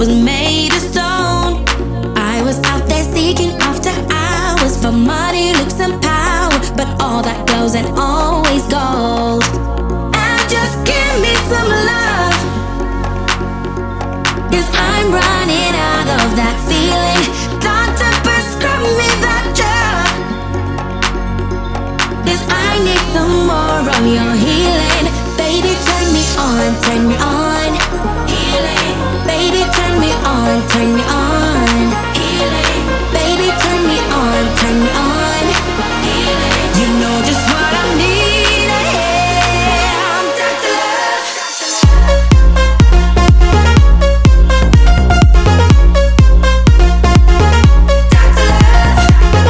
was made of stone. I was out there seeking after hours for money, looks, and power, but all that goes and always gold. And just give me some love, 'cause I'm running out of that feeling. Doctor, prescribe me that drug, 'cause I need some more of your healing. Baby, turn me on, turn me on. Healing. Baby, turn me on, turn me on. Healing. Baby, turn me on, turn me on. Healing. You know just what I need. I'm Dr. Love. Dr. Love.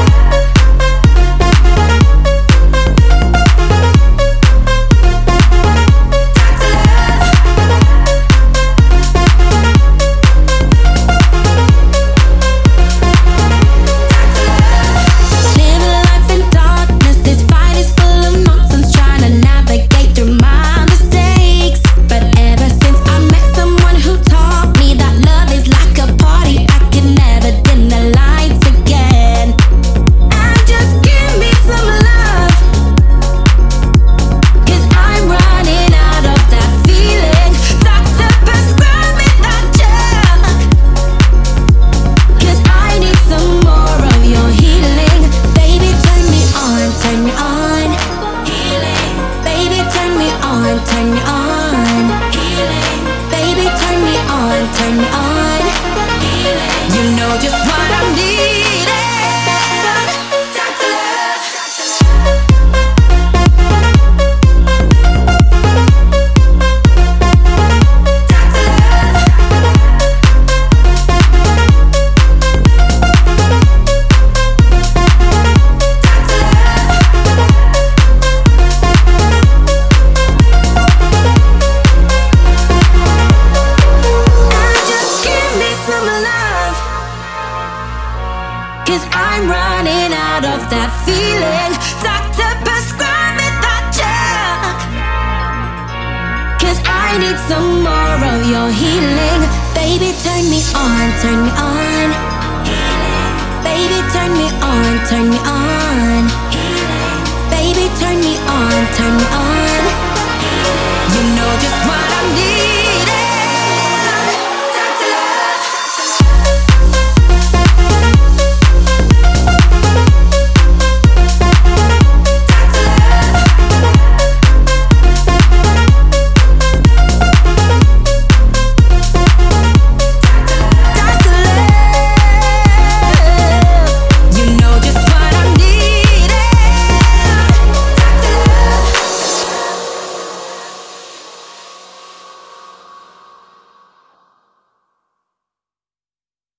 Turn me on, healing. Baby, turn me on, turn me on, healing. You know just what I need. Dr. Love. Cause I'm running out of that feeling. Doctor, prescribe me that drug, 'cause I need some more of your healing. Baby, turn me on, turn me on. Healing. Baby, turn me on, turn me on. Healing. Baby, turn me on, turn me on.